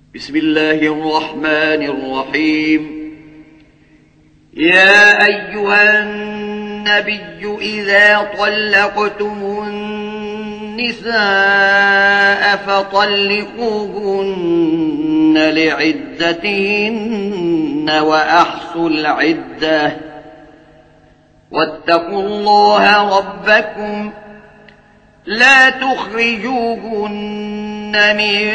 بسم الله الرحمن الرحيم. يا أيها النبي إذا طلقتم النساء فطلقوهن لعدتهن وأحصوا العدة واتقوا الله ربكم لا تخرجوهن من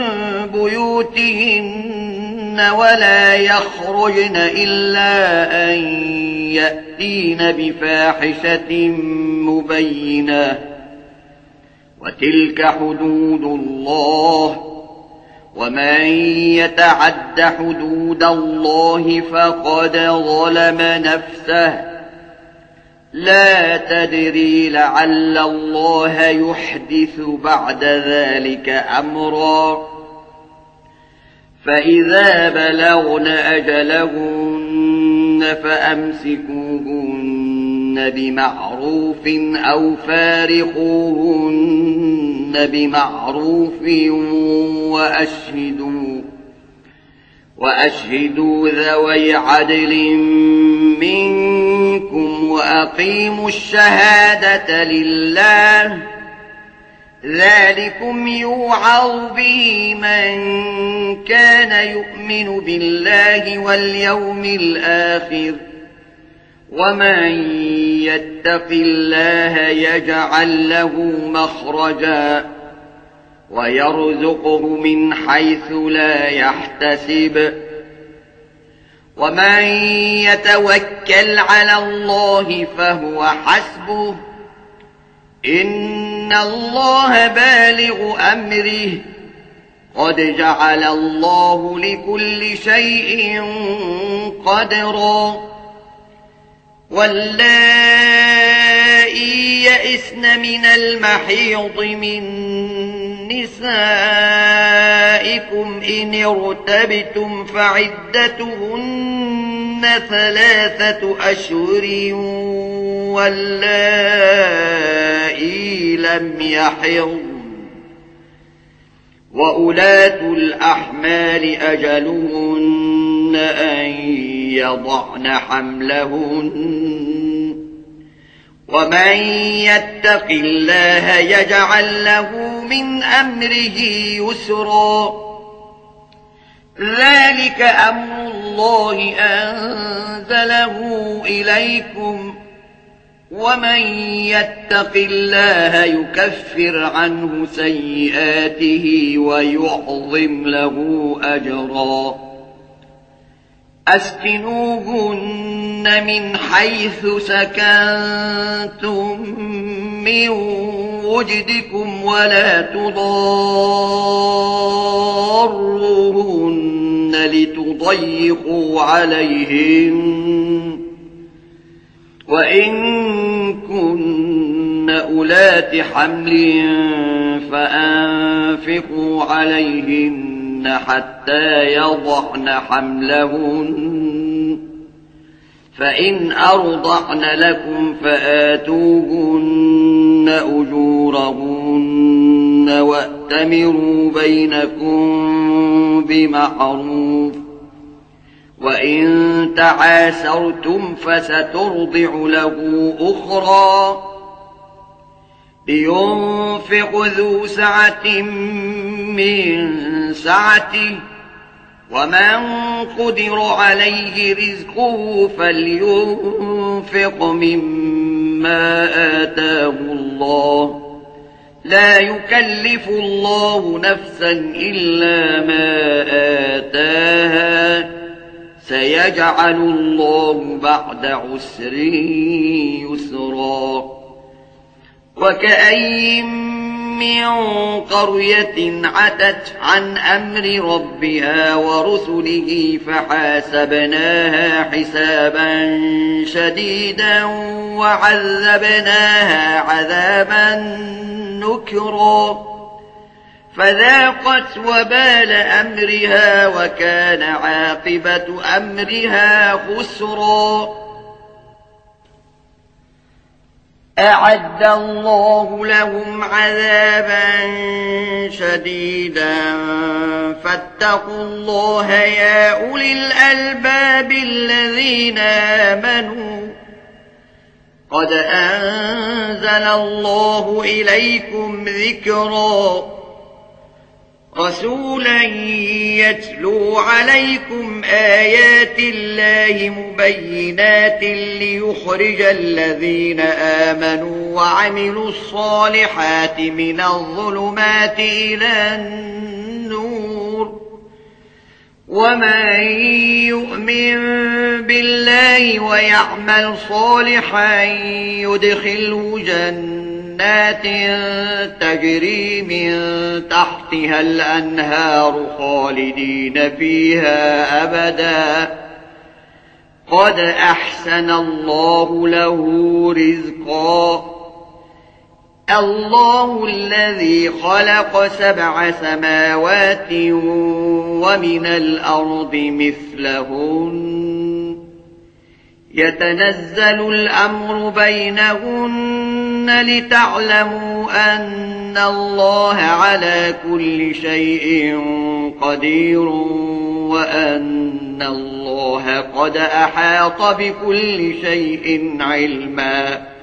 بيوتهن ولا يخرجن إلا أن يأتين بفاحشة مبينة وتلك حدود الله ومن يتعد حدود الله فقد ظلم نفسه لا تدري لعل الله يحدث بعد ذلك أمرا فإذا بلغن أجلهن فأمسكوهن بمعروف أو فارقوهن بمعروف وأشهدوا ذوي عدل منكم وأقيموا الشهادة لله ذلكم يوعظ به من كان يؤمن بالله واليوم الآخر ومن يتق الله يجعل له مخرجا ويرزقه من حيث لا يحتسب ومن يتوكل على الله فهو حسبه إن الله بالغ أمره قد جعل الله لكل شيء قدرا واللائي يئسن من المحيض من نسائكم إن ارتبتم فعدتهن 3 أشهر واللائي لم يحضن وأولاة الأحمال أجلهن أن يضعن حملهن ومن يتق الله يجعل له من أمره يسرا ذلك أمر الله أنزله إليكم ومن يتق الله يكفر عنه سيئاته ويعظم له أجرا أسكنوهن من حيث سكنتم من وجدكم ولا تضاروهن لتضيقوا عليهن وإن كن أولات حمل فأنفقوا عليهن حتى يضعن حملهن فإن أرضعن لكم فآتوهن أجورهن وأتمروا بينكم بمعروف وإن تعاسرتم فسترضع له أخرى لينفق ذو سعة من سعته ومن قدر عليه رزقه فلينفق مما آتاه الله لا يكلف الله نفسا إلا ما آتاها سيجعل الله بعد عسر يسرا وكأين من قرية عتت عن أمر ربها ورسله فحاسبناها حسابا شديدا وعذبناها عذابا نكرا فذاقت وبال أمرها وكان عاقبة أمرها خسرا أعد الله لهم عذابا شديدا فاتقوا الله يا أولي الألباب الذين آمنوا قد أنزل الله إليكم ذكرا رسولا يتلو عليكم آيات الله مبينات ليخرج الذين آمنوا وعملوا الصالحات من الظلمات إلى النور ومن يؤمن بالله ويعمل صالحا يدخله جنات تجري من تحتها الأنهار خالدين فيها أبدا قد أحسن الله له رزقا الله الذي خلق 7 سماوات ومن الأرض مثلهن يتنزل الأمر بينهن لتعلموا أن الله على كل شيء قدير وأن الله قد أحاط بكل شيء علما